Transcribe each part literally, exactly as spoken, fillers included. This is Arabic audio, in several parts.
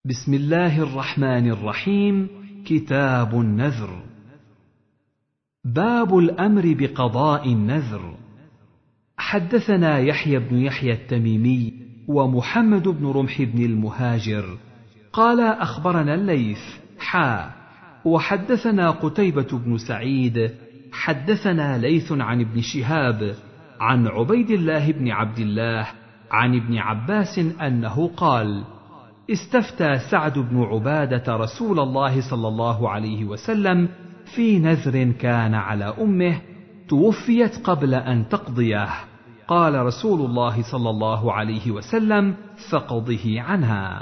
بسم الله الرحمن الرحيم. كتاب النذر. باب الأمر بقضاء النذر. حدثنا يحيى بن يحيى التميمي ومحمد بن رمح بن المهاجر قال أخبرنا الليث حا وحدثنا قتيبة بن سعيد حدثنا ليث عن ابن شهاب عن عبيد الله بن عبد الله عن ابن عباس أنه قال: استفتى سعد بن عبادة رسول الله صلى الله عليه وسلم في نذر كان على أمه توفيت قبل أن تقضيه، قال رسول الله صلى الله عليه وسلم: فقضه عنها.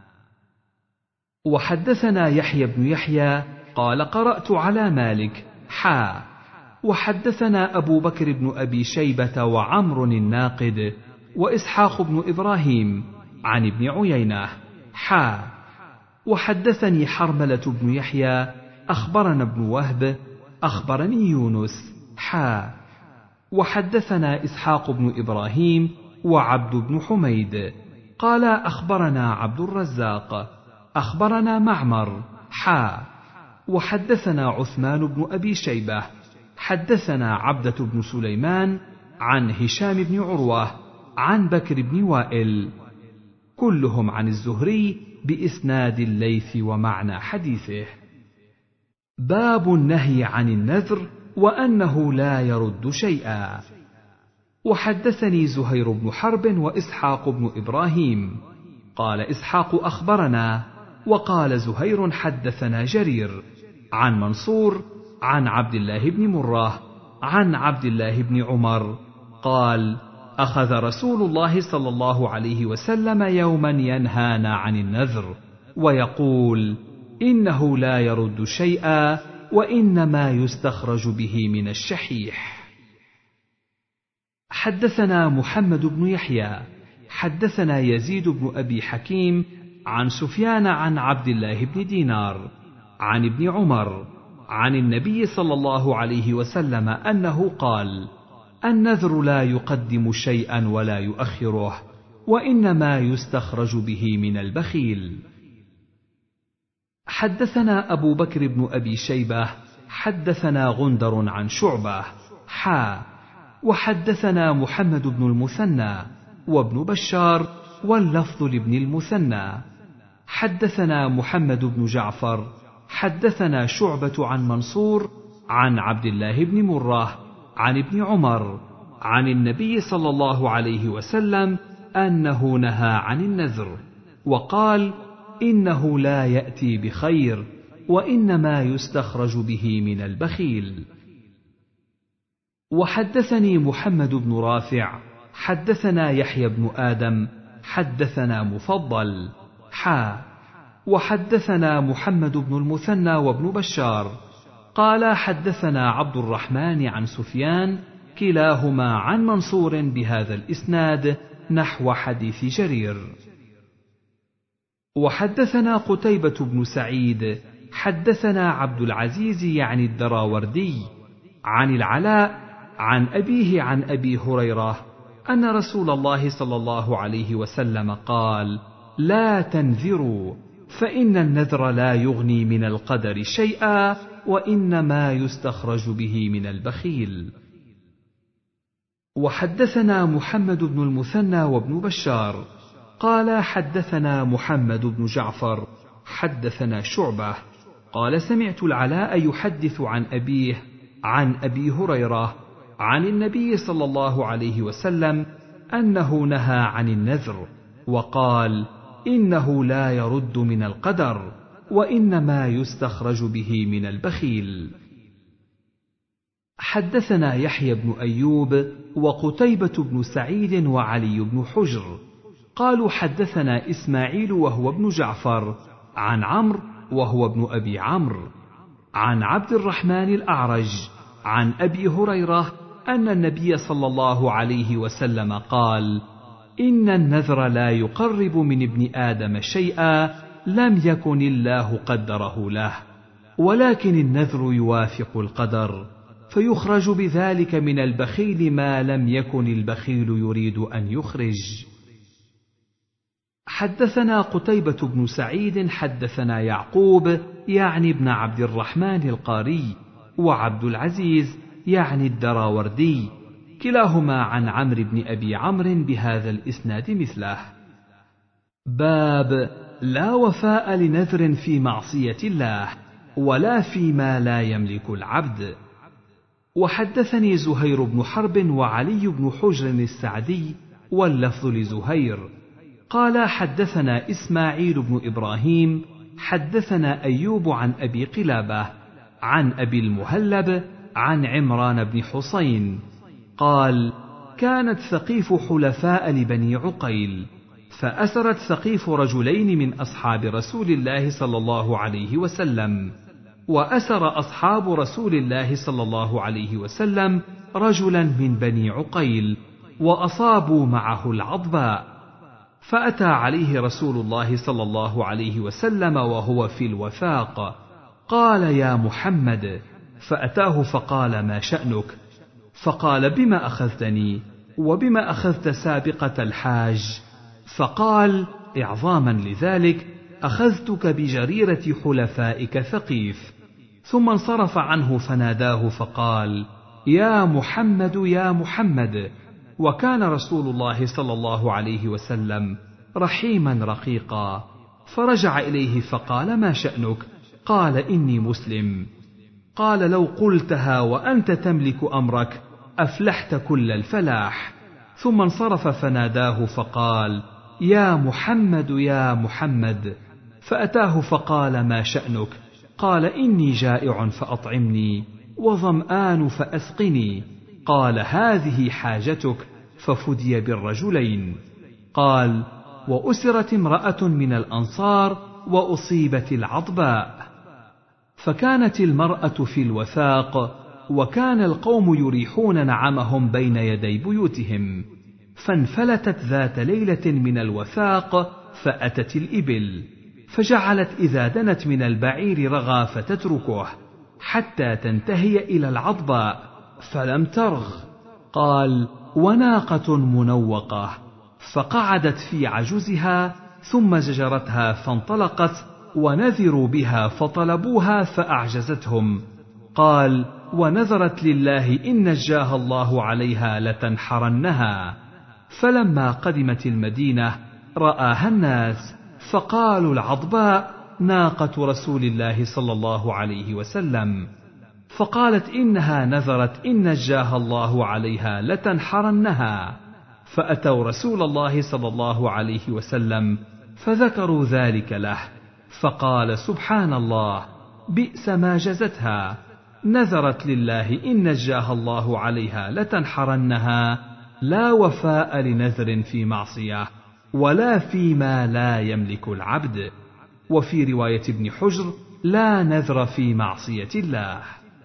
وحدثنا يحيى بن يحيى قال قرأت على مالك حا وحدثنا أبو بكر بن أبي شيبة وعمر الناقد وإسحاق بن إبراهيم عن ابن عيينة حا وحدثني حرملة بن يحيى أخبرنا ابن وهب أخبرني يونس حا وحدثنا إسحاق بن إبراهيم وعبد بن حميد قال أخبرنا عبد الرزاق أخبرنا معمر حا وحدثنا عثمان بن أبي شيبة حدثنا عبدة بن سليمان عن هشام بن عروة عن بكر بن وائل كلهم عن الزهري بإسناد الليث ومعنى حديثه. باب النهي عن النذر وأنه لا يرد شيئا. وحدثني زهير بن حرب وإسحاق بن إبراهيم قال إسحاق أخبرنا وقال زهير حدثنا جرير عن منصور عن عبد الله بن مرة عن عبد الله بن عمر قال: أخذ رسول الله صلى الله عليه وسلم يوما ينهانا عن النذر ويقول: إنه لا يرد شيئا وإنما يستخرج به من الشحيح. حدثنا محمد بن يحيى حدثنا يزيد بن أبي حكيم عن سفيان عن عبد الله بن دينار عن ابن عمر عن النبي صلى الله عليه وسلم أنه قال: النذر لا يقدم شيئا ولا يؤخره وإنما يستخرج به من البخيل. حدثنا أبو بكر بن أبي شيبة حدثنا غندر عن شعبة حا وحدثنا محمد بن المثنى وابن بشار واللفظ لابن المثنى حدثنا محمد بن جعفر حدثنا شعبة عن منصور عن عبد الله بن مرة عن ابن عمر عن النبي صلى الله عليه وسلم أنه نهى عن النذر وقال: إنه لا يأتي بخير وإنما يستخرج به من البخيل. وحدثني محمد بن رافع حدثنا يحيى بن آدم حدثنا مفضل حا وحدثنا محمد بن المثنى وابن بشار قال حدثنا عبد الرحمن عن سفيان كلاهما عن منصور بهذا الإسناد نحو حديث جرير. وحدثنا قتيبة بن سعيد حدثنا عبد العزيز يعني الدراوردي عن العلاء عن أبيه عن أبي هريرة أن رسول الله صلى الله عليه وسلم قال: لا تنذروا فإن النذر لا يغني من القدر شيئا وإنما يستخرج به من البخيل. وحدثنا محمد بن المثنى وابن بشار قال حدثنا محمد بن جعفر حدثنا شعبة قال سمعت العلاء يحدث عن أبيه عن أبي هريرة عن النبي صلى الله عليه وسلم أنه نهى عن النذر وقال: إنه لا يرد من القدر وإنما يستخرج به من البخيل. حدثنا يحيى بن أيوب وقتيبة بن سعيد وعلي بن حجر قالوا حدثنا إسماعيل وهو ابن جعفر عن عمرو وهو ابن أبي عمرو عن عبد الرحمن الأعرج عن أبي هريرة أن النبي صلى الله عليه وسلم قال: إن النذر لا يقرب من ابن آدم شيئا لم يكن الله قدره له، ولكن النذر يوافق القدر، فيخرج بذلك من البخيل ما لم يكن البخيل يريد أن يخرج. حدثنا قتيبة بن سعيد حدثنا يعقوب يعني ابن عبد الرحمن القاري، وعبد العزيز يعني الدراوردي، كلاهما عن عمرو بن أبي عمرو بهذا الإسناد مثله. باب لا وفاء لنذر في معصية الله ولا فيما لا يملك العبد. وحدثني زهير بن حرب وعلي بن حجر السعدي واللفظ لزهير قال حدثنا إسماعيل بن إبراهيم حدثنا أيوب عن أبي قلابة عن أبي المهلب عن عمران بن حسين قال كانت ثقيف حلفاء لبني عقيل، فأسرت ثقيف رجلين من أصحاب رسول الله صلى الله عليه وسلم، وأسر أصحاب رسول الله صلى الله عليه وسلم رجلا من بني عقيل، وأصابوا معه العضباء، فأتى عليه رسول الله صلى الله عليه وسلم وهو في الوثاق، قال يا محمد، فأتاه فقال ما شأنك؟ فقال بما أخذتني وبما أخذت سابقة الحاج؟ فقال إعظاما لذلك أخذتك بجريرة حلفائك ثقيف. ثم انصرف عنه فناداه فقال يا محمد يا محمد، وكان رسول الله صلى الله عليه وسلم رحيما رقيقا، فرجع إليه فقال ما شأنك؟ قال إني مسلم. قال لو قلتها وأنت تملك أمرك أفلحت كل الفلاح. ثم انصرف فناداه فقال يا محمد يا محمد، فأتاه فقال ما شأنك؟ قال إني جائع فأطعمني وظمآن فأسقني. قال هذه حاجتك، ففدي بالرجلين. قال وأسرت امرأة من الأنصار وأصيبت العضباء، فكانت المرأة في الوثاق، وكان القوم يريحون نعمهم بين يدي بيوتهم، فانفلتت ذات ليلة من الوثاق فأتت الإبل، فجعلت إذا دنت من البعير رغى فتتركه حتى تنتهي إلى العضباء فلم ترغ. قال وناقة منوقة، فقعدت في عجزها ثم زجرتها فانطلقت، ونذروا بها فطلبوها فأعجزتهم. قال ونذرت لله إن نجاها الله عليها لتنحرنها. فلما قدمت المدينة رآها الناس فقالوا العضباء ناقة رسول الله صلى الله عليه وسلم، فقالت إنها نذرت إن نجاها الله عليها لتنحرنها. فأتوا رسول الله صلى الله عليه وسلم فذكروا ذلك له، فقال سبحان الله، بئس ما جزتها، نذرت لله إن نجاها الله عليها لتنحرنها، لا وفاء لنذر في معصية ولا فيما لا يملك العبد. وفي رواية ابن حجر لا نذر في معصية الله.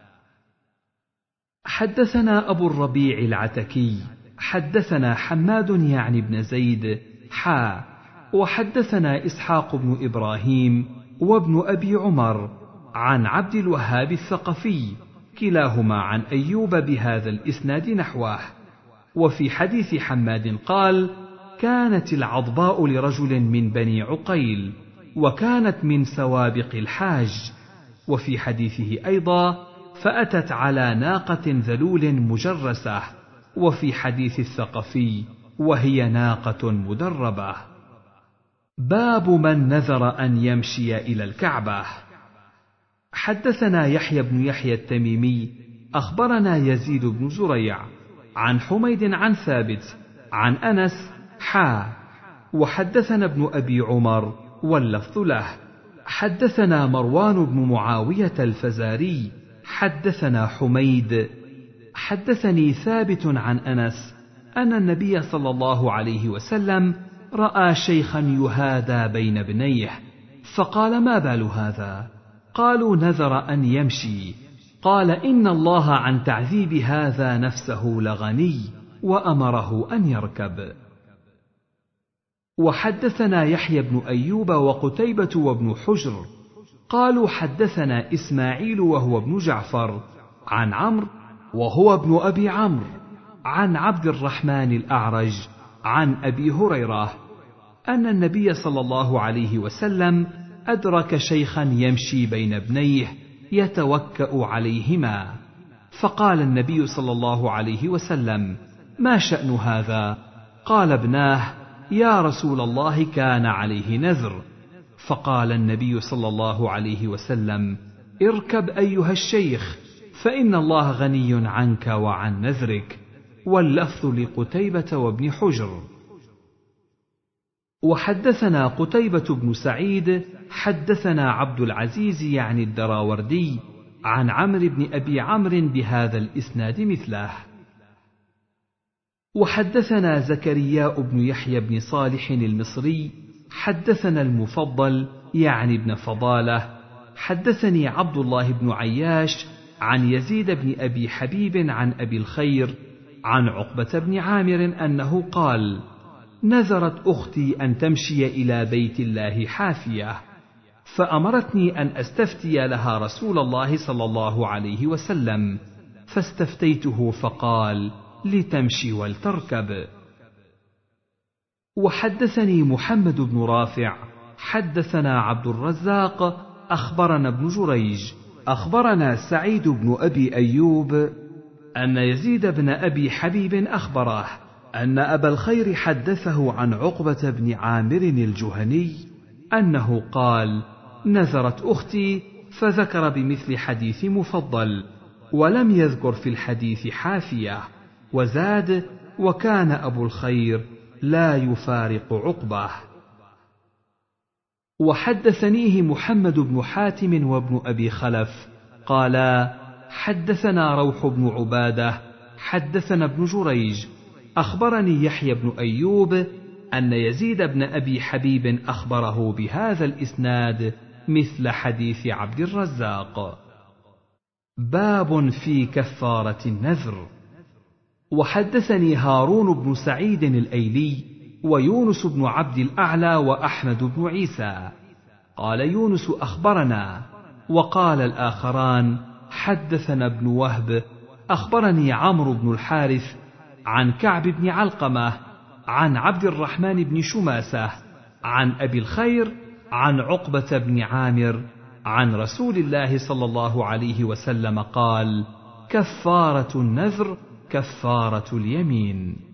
حدثنا أبو الربيع العتكي حدثنا حماد يعني بن زيد حا وحدثنا إسحاق بن إبراهيم وابن أبي عمر عن عبد الوهاب الثقفي كلاهما عن أيوب بهذا الإسناد نحوه. وفي حديث حماد قال كانت العضباء لرجل من بني عقيل، وكانت من سوابق الحاج. وفي حديثه أيضا فأتت على ناقة ذلول مجرسة. وفي حديث الثقفي وهي ناقة مدربة. باب من نذر أن يمشي إلى الكعبة. حدثنا يحيى بن يحيى التميمي أخبرنا يزيد بن زريع عن حميد عن ثابت عن أنس حا وحدثنا ابن أبي عمر واللفظ له. حدثنا مروان بن معاوية الفزاري حدثنا حميد حدثني ثابت عن أنس أن النبي صلى الله عليه وسلم رأى شيخا يهادى بين ابنيه، فقال ما بال هذا؟ قالوا نذر أن يمشي. قال إن الله عن تعذيب هذا نفسه لغني، وأمره أن يركب. وحدثنا يحيى بن أيوب وقتيبة وابن حجر قالوا حدثنا إسماعيل وهو ابن جعفر عن عمرو وهو ابن أبي عمرو عن عبد الرحمن الأعرج عن أبي هريرة أن النبي صلى الله عليه وسلم أدرك شيخا يمشي بين ابنيه يتوكأ عليهما، فقال النبي صلى الله عليه وسلم: ما شأن هذا؟ قال ابناه: يا رسول الله كان عليه نذر. فقال النبي صلى الله عليه وسلم: اركب أيها الشيخ، فإن الله غني عنك وعن نذرك. واللفظ لقتيبة وابن حجر. وحدثنا قتيبة بن سعيد حدثنا عبد العزيز يعني الدراوردي عن عمرو بن أبي عمرو بهذا الإسناد مثله. وحدثنا زكريا بن يحيى بن صالح المصري حدثنا المفضل يعني ابن فضالة حدثني عبد الله بن عياش عن يزيد بن أبي حبيب عن أبي الخير عن عقبة بن عامر أنه قال: نذرت أختي أن تمشي إلى بيت الله حافية، فأمرتني أن أستفتي لها رسول الله صلى الله عليه وسلم، فاستفتيته فقال: لتمشي ولتركب. وحدثني محمد بن رافع حدثنا عبد الرزاق أخبرنا ابن جريج أخبرنا سعيد بن أبي أيوب أن يزيد بن أبي حبيب أخبره أن أبا الخير حدثه عن عقبة بن عامر الجهني أنه قال: نذرت أختي، فذكر بمثل حديث مفضل، ولم يذكر في الحديث حافية، وزاد: وكان أبو الخير لا يفارق عقبة. وحدثنيه محمد بن حاتم وابن أبي خلف قالا: حدثنا روح بن عبادة حدثنا ابن جريج أخبرني يحيى بن أيوب أن يزيد بن أبي حبيب أخبره بهذا الإسناد مثل حديث عبد الرزاق. باب في كفارة النذر. وحدثني هارون بن سعيد الأيلي ويونس بن عبد الأعلى وأحمد بن عيسى قال يونس أخبرنا، وقال الآخران حدثنا ابن وهب أخبرني عمرو بن الحارث عن كعب بن علقمة عن عبد الرحمن بن شماسة عن أبي الخير عن عقبة بن عامر عن رسول الله صلى الله عليه وسلم قال: كفارة النذر كفارة اليمين.